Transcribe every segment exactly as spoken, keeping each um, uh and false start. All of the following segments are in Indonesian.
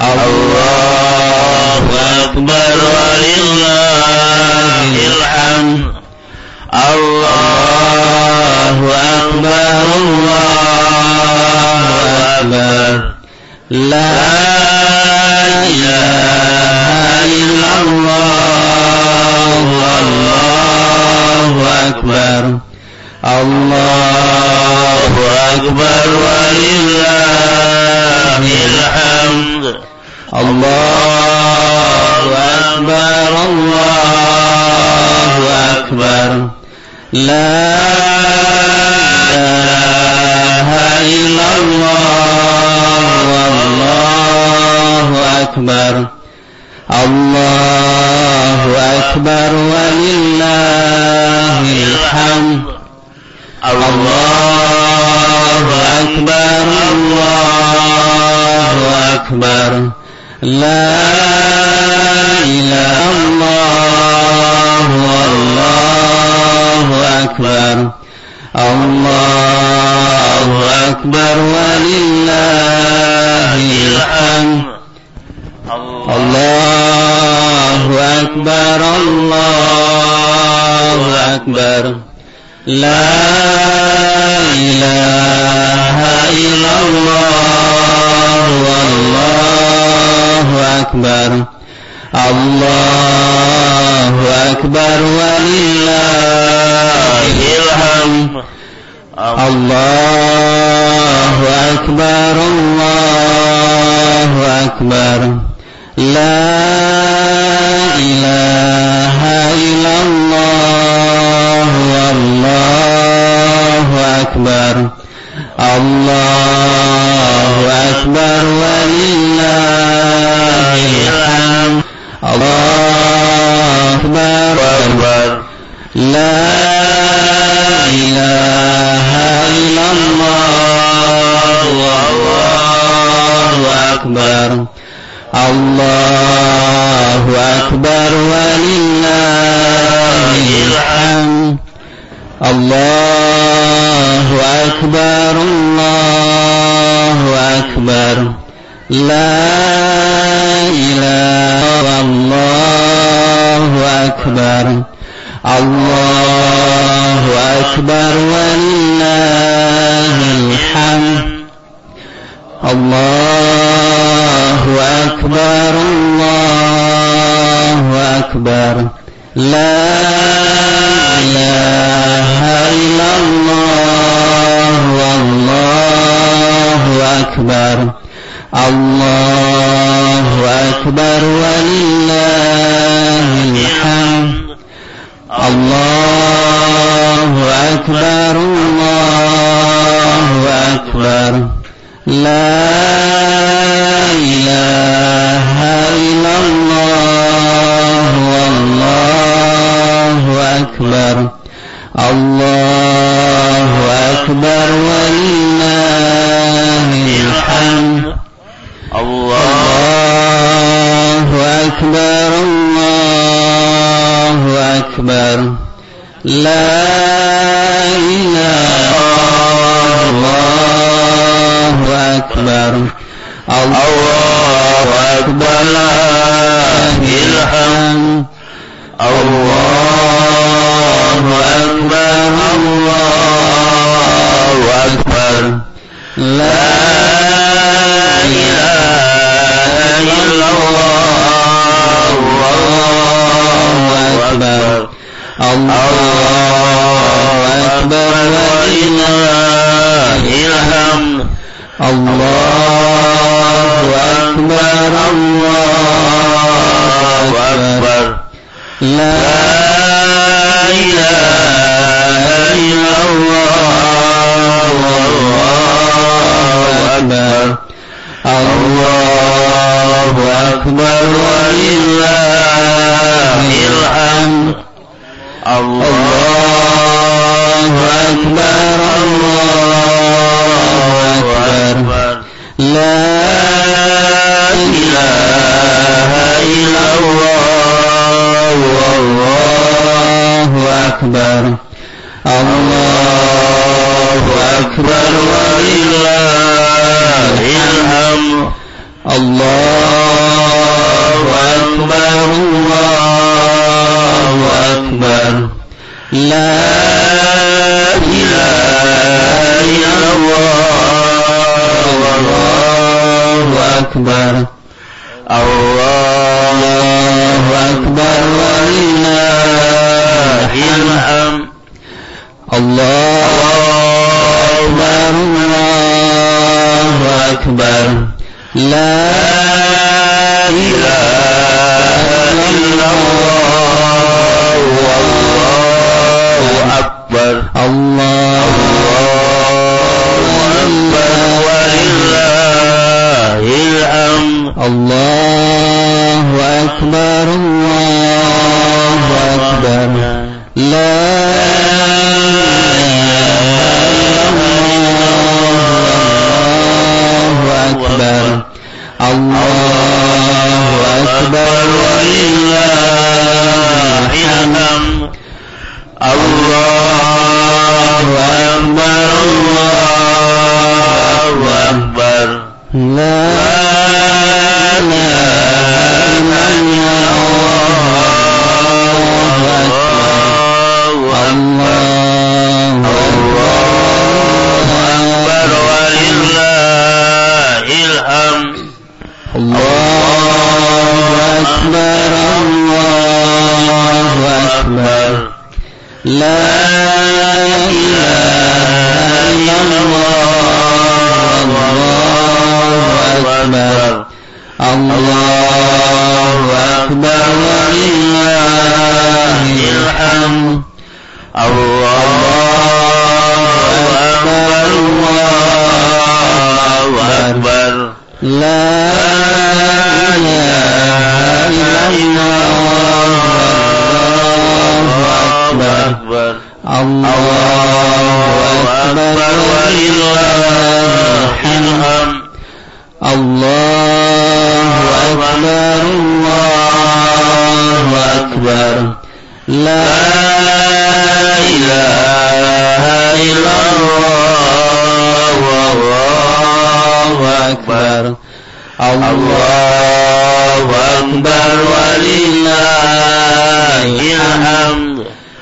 Allahu Akbar walillahil hamd. Allahu Akbar, Allahu Akbar. La ilaha illallah, Allahu Akbar. Allahu Akbar walillahil hamd. Allahu Akbar, Allahu Akbar. La ilaha illallah, Allahu Akbar. Allahu Akbar walillahil hamd. Allahu Akbar, Allahu Akbar. La ilaha illallah, Allahu Akbar. Allahu Akbar walillahil hamd. Allahu Akbar, Allahu Akbar. La ilaha illallah, Allahu Akbar. Allahu Akbar walillahil hamd. Allahu Akbar, Allahu Akbar. La ilaha illallah, Allahu Akbar. Allahu Akbar walillahil hamd. Allahu Akbar. La ilaha illallah, Allahu Akbar. Allahu Akbar walillahil hamd. Allahu Akbar, Allahu Akbar. La ilaha illallah, Allahu Akbar. Allahu Akbar walillahil hamd. Allahu Akbar, Allahu Akbar. La ilaha illallah, Allahu Akbar. Allahu Akbar walillahil hamd. Allahu Akbar, Allahu Akbar. La ilaha illallah, Allahu Akbar. Allahu Akbar walillahil hamd. Allahu Akbar, Allahu Akbar. La ilaha illallah, Allahu Akbar. Allahu Akbar, lahil hamd. Allahu Akbar, Allahu Allahu Akbar. La ilaha illallah. Wallahu akbar. Allahu akbar walillahil hamd. Allahu akbar. Allahu akbar. La Allahu akbar walillahil hamd. Allahu akbar. Allahu akbar. La ilaha illallah. Allahu akbar walillahil hamd. Allahu akbar. Allahu akbar. La ilaha illallah. Allahu akbar. Allahu akbar walillahil hamd. Allahu akbar. Allahu akbar. La ilaha illallah. Allahu akbar walillahil hamd. Allahu akbar. Allahu akbar. La ilaha illallah. Allahu akbar. Allahu akbar walillahil hamd.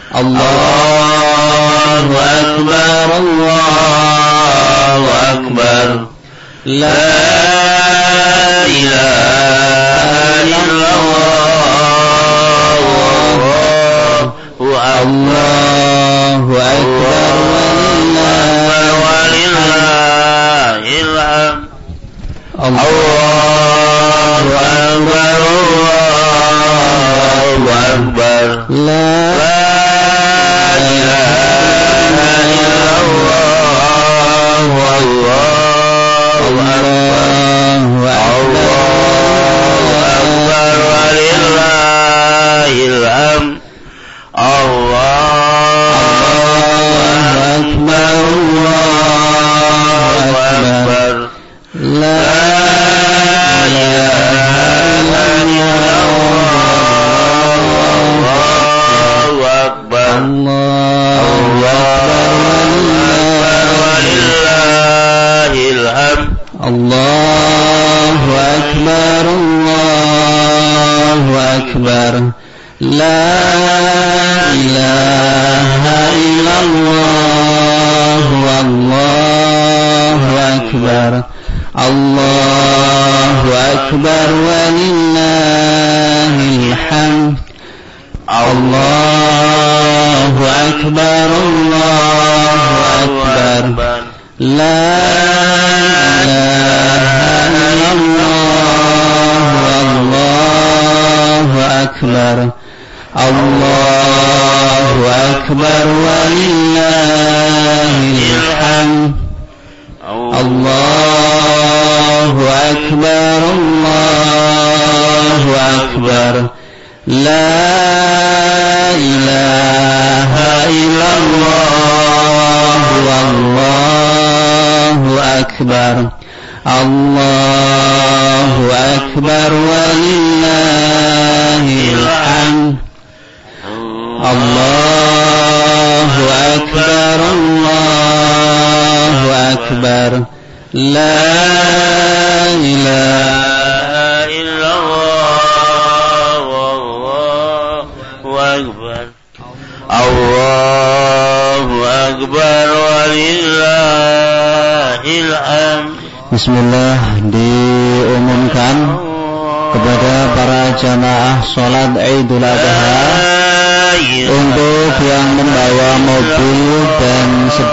Allahu akbar. Allahu akbar. La ilaha illallah. Allahu akbar walillahil hamd. Allahu akbar. Allahu akbar. La ilaha illallah. Allahu akbar walillahil hamd. Allahu akbar. Allahu akbar. La Allahu akbar. Allahu akbar. La ilaha illallah. Allahu akbar. Allahu akbar walillahil hamd. Allahu akbar. Allahu akbar. La ilaha illallah. Allahu akbar. Allahu akbar walillahil hamd. Allahu akbar. Allahu akbar. La ilaha illallah. Allahu akbar. Allahu akbar walillahil hamd. Allahu akbar. Allahu akbar. La ilaha illallah. Allahu akbar. Allahu akbar walillahil hamd. Bismillah, diumumkan kepada para jamaah sholat Idul Adha untuk yang membawa mobil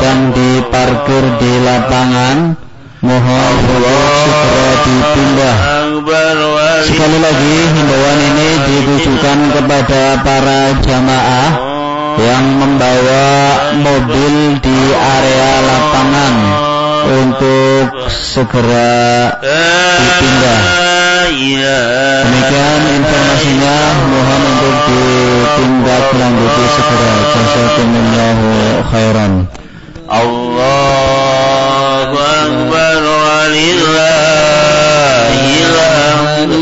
sedang diparkir di lapangan, mohon segera dipindah. Sekali lagi himbauan ini ditujukan kepada para jamaah yang membawa mobil di area lapangan untuk segera dipindah. Demikian informasinya, mohon untuk ditindaklanjuti segera. Jazakumullahu khairan. Allahu akbar walillahil hamd.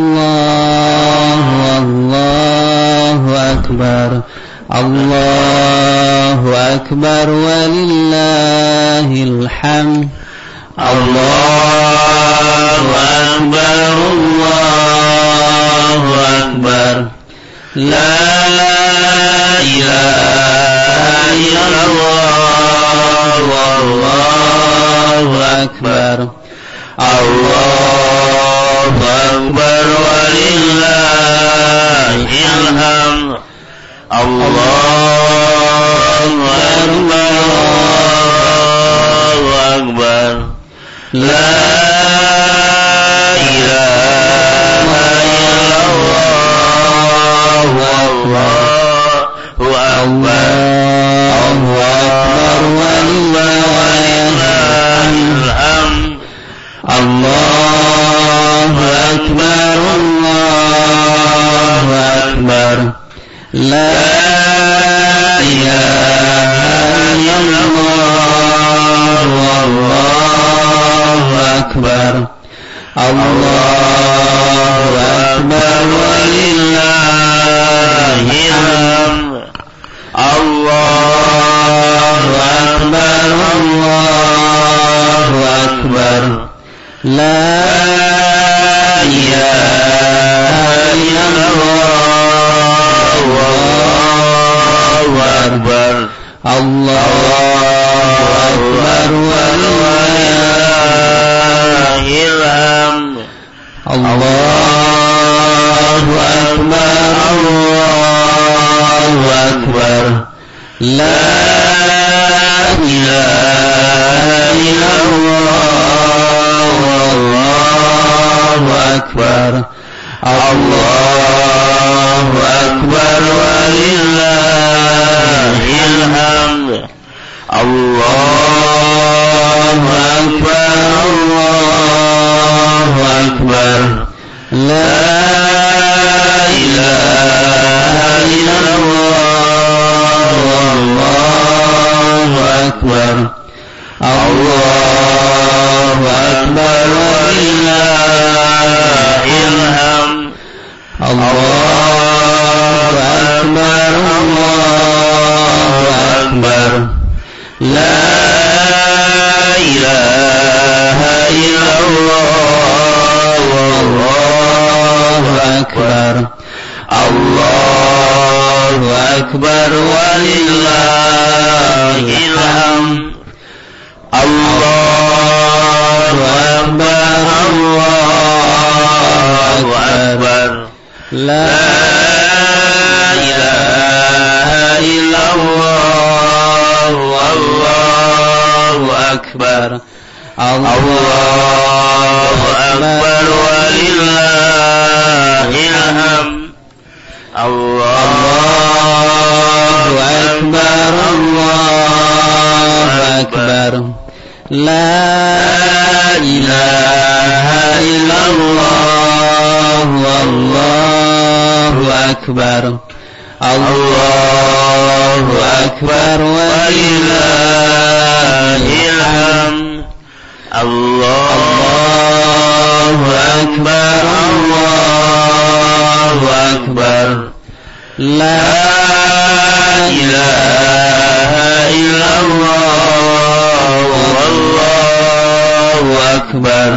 Allahu akbar. Allahu akbar walillahil hamd. Allahu akbar, Allahu akbar. La ilaha illallah, wallahu akbar. Allahu akbar walillahil hamd. Allahu akbar, Allahu akbar. La ilaha illallah, wallahu akbar. Allahu akbar walillahil hamd. Allahu akbar, Allahu akbar. La ilaha illallah, wallahu akbar. Allahu akbar walillahil hamd. Allahu akbar, Allahu akbar. La ilaha illallah, wallahu akbar. Allahu akbar walillahil hamd. Allahu akbar, Allahu akbar. La ilaha illallah, wallahu akbar. Allahu akbar walillahil hamd. Allahu akbar, Allahu akbar. La ilaha illallah, wallahu akbar. Allahu akbar walillahil hamd. Allahu akbar, Allahu akbar. La ilaha illallah, wallahu akbar. Allahu akbar walillahil hamd. Allahu akbar, Allahu akbar. La ilaha illallah, wallahu akbar. Allahu akbar walillahil hamd. Allahu akbar, Allahu akbar. La ilaha illallah, wallahu akbar. Allahu akbar walillahil hamd. Allahu akbar, Allahu akbar. La ilaha illallah, wallahu akbar.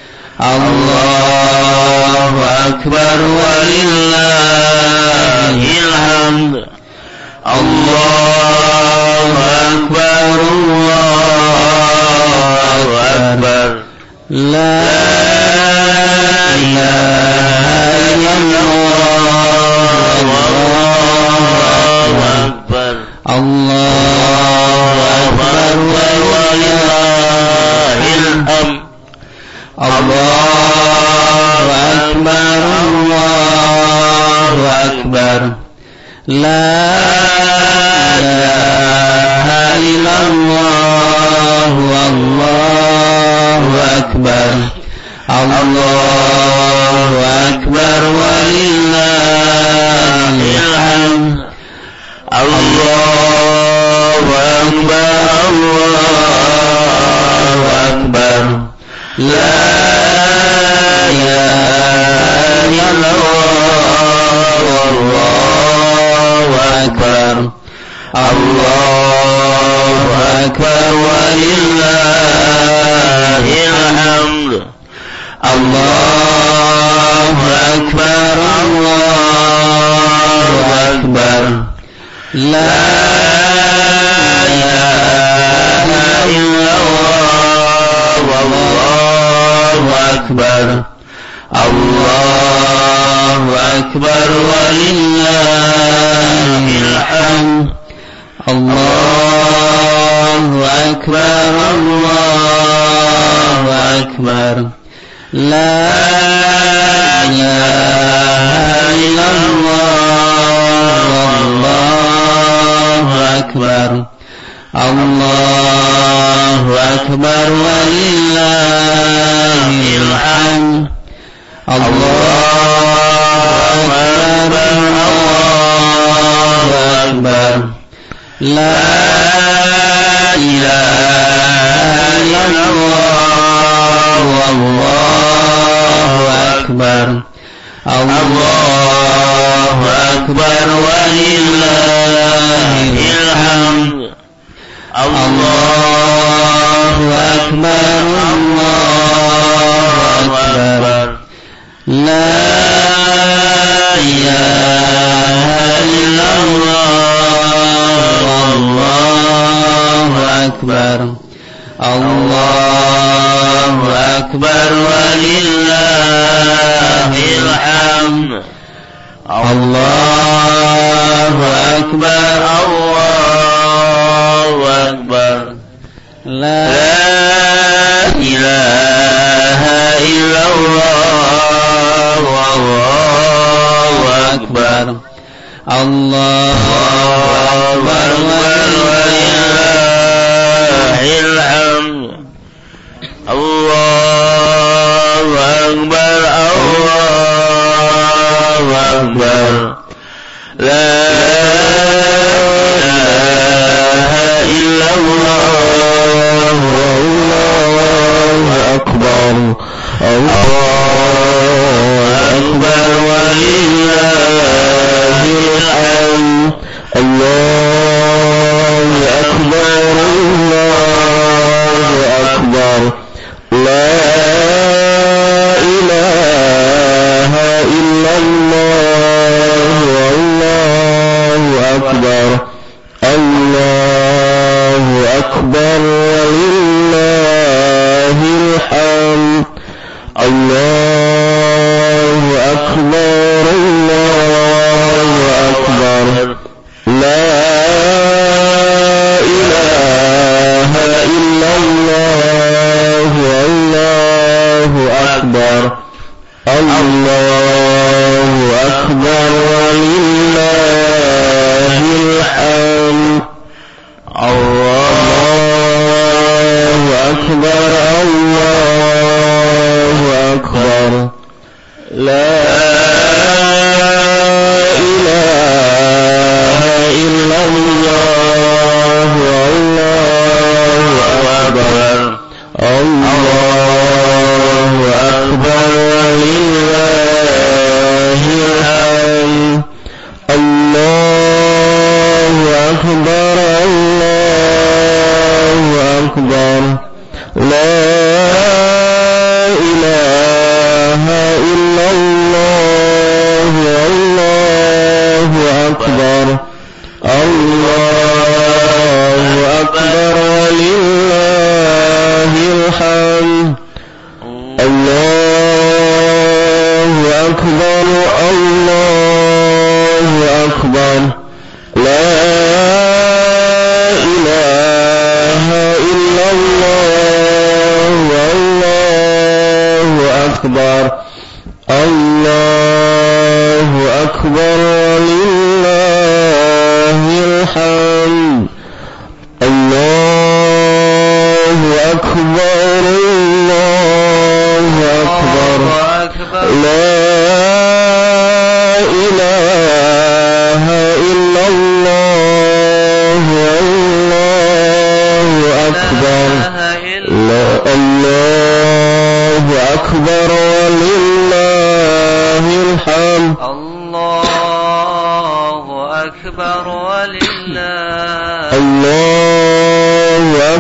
Allahu akbar walillahil hamd. Allahu akbar, Allahu akbar. La ilaha illallah, wallahu akbar. Allahu akbar akbar. Allahu akbar walillahil hamd. Allahu akbar, Allahu akbar. La ilaha illallah, wallahu akbar. Allahu akbar walillahil hamd. Allahu akbar, Allahu akbar. La ilaha illallah, wallahu akbar. Allahu akbar walillahil hamd. Allahu akbar, Allahu akbar. La ilaha illallah, wallahu akbar. Allahu akbar walillahil hamd. Allahu akbar, Allahu akbar. La ilaha illallah, wallahu akbar. Allahu akbar walillahil hamd. Allahu akbar, Allahu akbar. La ilaha illallah, wallahu akbar. Allahu akbar walillahil hamd. Allahu akbar, Allahu akbar. La ilaha illallah, wallahu akbar. Allahu akbar walillahil hamd. Allahu akbar, Allahu akbar. La ilaha illallah, wallahu akbar. Allahu akbar walillahil hamd. Allahu akbar, Allahu akbar. La ilaha illallah, wallahu akbar. Allahu akbar walillahil hamd. Allahu akbar, Allahu akbar. La ilaha illallah, wallahu akbar. Allahu akbar walillahil hamd. Allahu akbar, Allahu akbar. La ilaha illallah, wallahu akbar. Allahu akbar walillahil hamd. Allahu akbar, Allahu akbar. La ilaha illallah, wallahu akbar. Allahu akbar walillahil hamd. Allahu akbar, Allahu akbar. La ilaha illallah, wallahu akbar. Allahu akbar walillahil hamd. Allahu akbar, Allah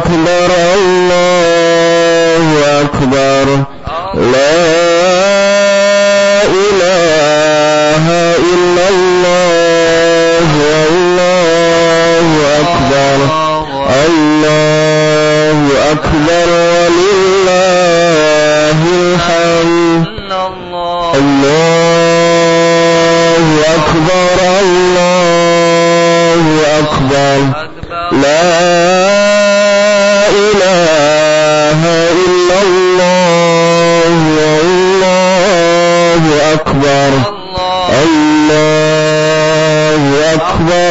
أكبر الله أكبر لا إله إلا الله والله أكبر الله أكبر ولله الحمد الله أكبر الله أكبر لا إله إلا الله والله أكبر الله أكبر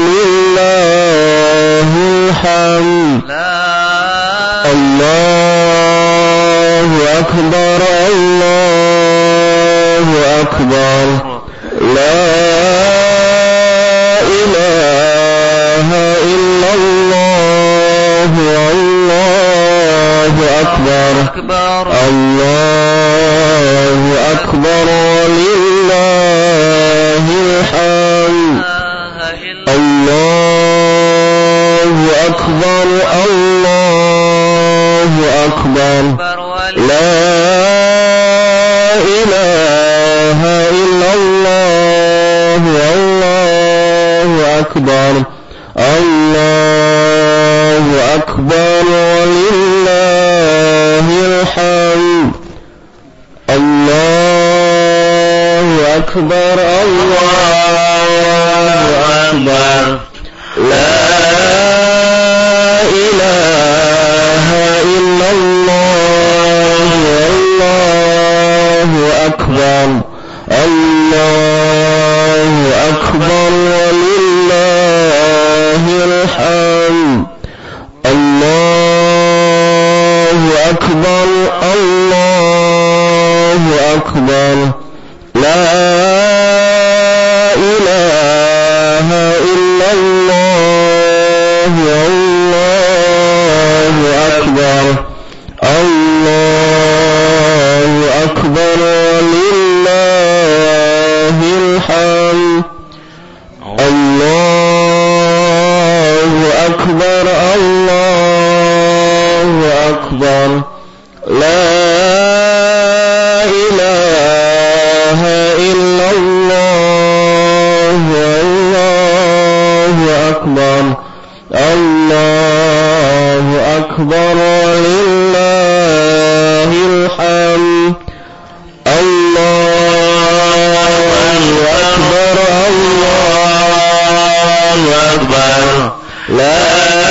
ولله الحمد الله أكبر الله أكبر لا إله إلا الله والله أكبر الله أكبر ولله الحمد الله أكبر الله أكبر لا إله إلا الله والله أكبر الله أكبر ولله الحمد الله أكبر الله أكبر لا إله إلا الله والله أكبر الله أكبر ولله الحمد الله أكبر الله أكبر لا إله إلا الله والله أكبر الله أكبر ولله الحمد الله أكبر الله أكبر لا إله إلا الله والله أكبر الله أكبر ولله الحمد الله أكبر الله أكبر لا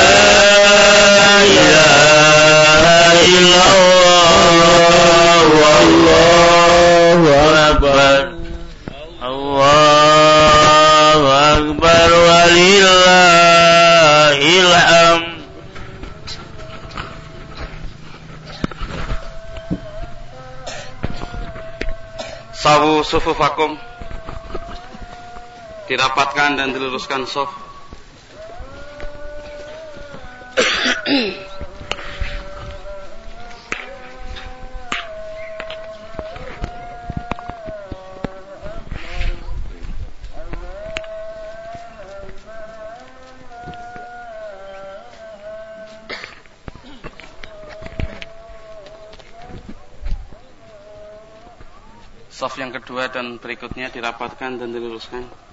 إله إلا الله والله أكبر الله أكبر ولله الحمد. Sawu sufufakum, dirapatkan dan diluruskan shaf. Shaf yang kedua dan berikutnya dirapatkan dan diluruskan.